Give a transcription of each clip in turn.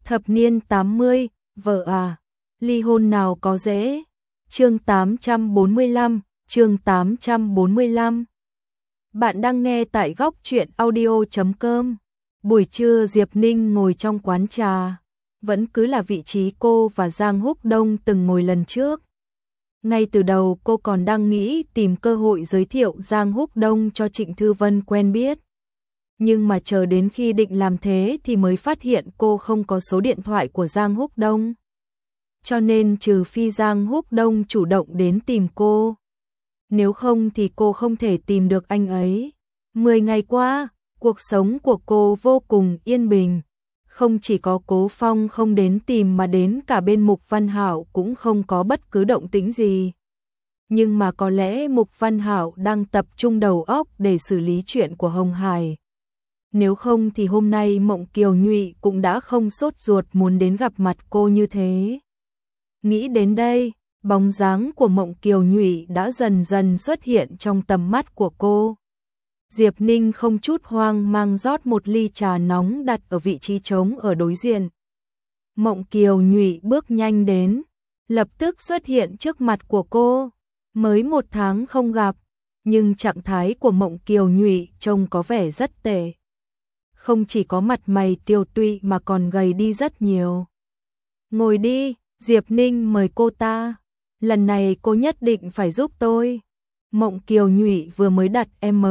Thập niên 80, vợ à, ly hôn nào có dễ. Chương 845, chương 845. Bạn đang nghe tại góc truyện audio.com. Buổi trưa Diệp Ninh ngồi trong quán trà, vẫn cứ là vị trí cô và Giang Húc Đông từng ngồi lần trước. Ngay từ đầu cô còn đang nghĩ tìm cơ hội giới thiệu Giang Húc Đông cho Trịnh Thư Vân quen biết. Nhưng mà chờ đến khi định làm thế thì mới phát hiện cô không có số điện thoại của Giang Húc Đông. Cho nên trừ phi Giang Húc Đông chủ động đến tìm cô, nếu không thì cô không thể tìm được anh ấy. 10 ngày qua, cuộc sống của cô vô cùng yên bình. Không chỉ có Cố Phong không đến tìm mà đến cả bên Mục Văn Hạo cũng không có bất cứ động tĩnh gì. Nhưng mà có lẽ Mục Văn Hạo đang tập trung đầu óc để xử lý chuyện của Hồng Hải. Nếu không thì hôm nay Mộng Kiều Nhụy cũng đã không sốt ruột muốn đến gặp mặt cô như thế. Nghĩ đến đây, bóng dáng của Mộng Kiều Nhụy đã dần dần xuất hiện trong tầm mắt của cô. Diệp Ninh không chút hoang mang rót một ly trà nóng đặt ở vị trí trống ở đối diện. Mộng Kiều Nhụy bước nhanh đến, lập tức xuất hiện trước mặt của cô. Mới 1 tháng không gặp, nhưng trạng thái của Mộng Kiều Nhụy trông có vẻ rất tệ. Không chỉ có mặt mày tiều tụy mà còn gầy đi rất nhiều. Ngồi đi, Diệp Ninh mời cô ta. Lần này cô nhất định phải giúp tôi. Mộng Kiều Nhụy vừa mới đặt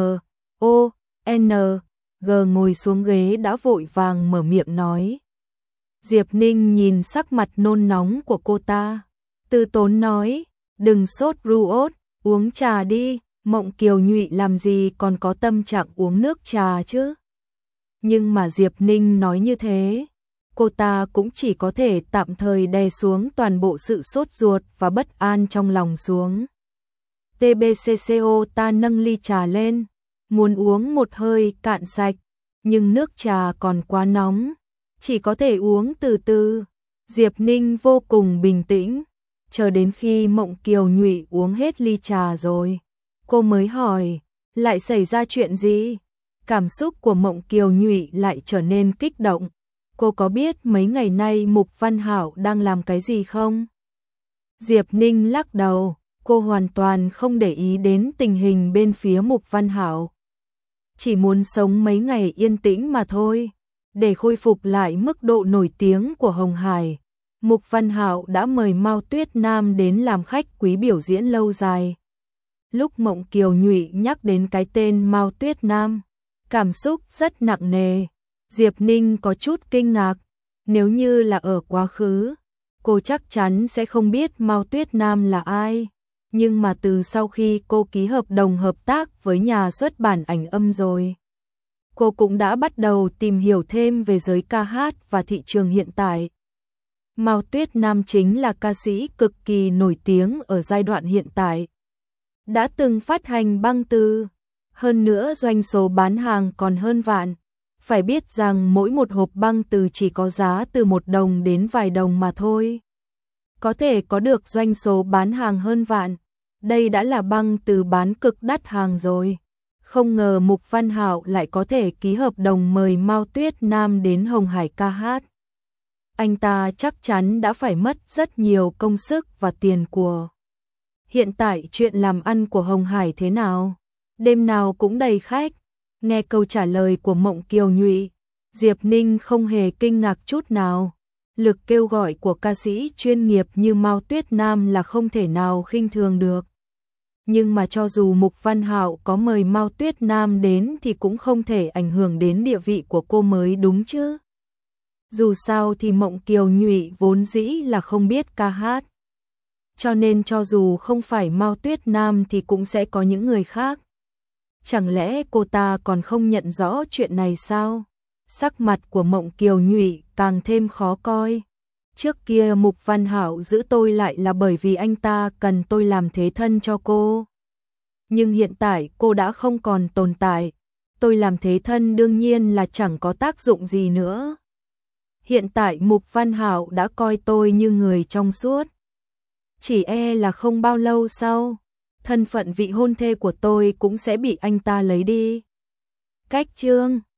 M-O-N-G ngồi xuống ghế đã vội vàng mở miệng nói. Diệp Ninh nhìn sắc mặt nôn nóng của cô ta, từ tốn nói, đừng sốt ruột, uống trà đi. Mộng Kiều Nhụy làm gì còn có tâm trạng uống nước trà chứ. Nhưng mà Diệp Ninh nói như thế, cô ta cũng chỉ có thể tạm thời đè xuống toàn bộ sự sốt ruột và bất an trong lòng xuống. TBCCO ta nâng ly trà lên, muốn uống một hơi cạn sạch, nhưng nước trà còn quá nóng, chỉ có thể uống từ từ. Diệp Ninh vô cùng bình tĩnh, chờ đến khi Mộng Kiều Nhụy uống hết ly trà rồi, cô mới hỏi, lại xảy ra chuyện gì? Cảm xúc của Mộng Kiều Nhụy lại trở nên kích động. Cô có biết mấy ngày nay Mục Văn Hạo đang làm cái gì không? Diệp Ninh lắc đầu, cô hoàn toàn không để ý đến tình hình bên phía Mục Văn Hạo. Chỉ muốn sống mấy ngày yên tĩnh mà thôi. Để khôi phục lại mức độ nổi tiếng của Hồng Hải, Mục Văn Hạo đã mời Mao Tuyết Nam đến làm khách quý biểu diễn lâu dài. Lúc Mộng Kiều Nhụy nhắc đến cái tên Mao Tuyết Nam, cảm xúc rất nặng nề. Diệp Ninh có chút kinh ngạc, nếu như là ở quá khứ, cô chắc chắn sẽ không biết Mao Tuyết Nam là ai. Nhưng mà từ sau khi cô ký hợp đồng hợp tác với nhà xuất bản ảnh âm rồi, cô cũng đã bắt đầu tìm hiểu thêm về giới ca hát và thị trường hiện tại. Mao Tuyết Nam chính là ca sĩ cực kỳ nổi tiếng ở giai đoạn hiện tại. Đã từng phát hành băng từ, hơn nữa doanh số bán hàng còn hơn vạn. Phải biết rằng mỗi một hộp băng từ chỉ có giá từ 1 đồng đến vài đồng mà thôi. Có thể có được doanh số bán hàng hơn vạn, đây đã là băng từ bán cực đắt hàng rồi. Không ngờ Mục Văn Hạo lại có thể ký hợp đồng mời Mao Tuyết Nam đến Hồng Hải ca hát. Anh ta chắc chắn đã phải mất rất nhiều công sức và tiền của. Hiện tại chuyện làm ăn của Hồng Hải thế nào? Đêm nào cũng đầy khách. Nghe câu trả lời của Mộng Kiều Nhụy, Diệp Ninh không hề kinh ngạc chút nào. Lực kêu gọi của ca sĩ chuyên nghiệp như Mao Tuyết Nam là không thể nào khinh thường được. Nhưng mà cho dù Mục Văn Hạo có mời Mao Tuyết Nam đến thì cũng không thể ảnh hưởng đến địa vị của cô mới đúng chứ. Dù sao thì Mộng Kiều Nhụy vốn dĩ là không biết ca hát. Cho nên cho dù không phải Mao Tuyết Nam thì cũng sẽ có những người khác. Chẳng lẽ cô ta còn không nhận rõ chuyện này sao? Sắc mặt của Mộng Kiều Nhụy càng thêm khó coi. Trước kia Mục Văn Hạo giữ tôi lại là bởi vì anh ta cần tôi làm thế thân cho cô. Nhưng hiện tại cô đã không còn tồn tại. Tôi làm thế thân đương nhiên là chẳng có tác dụng gì nữa. Hiện tại Mục Văn Hạo đã coi tôi như người trong suốt. Chỉ e là không bao lâu sau, thân phận vị hôn thê của tôi cũng sẽ bị anh ta lấy đi. Cách chương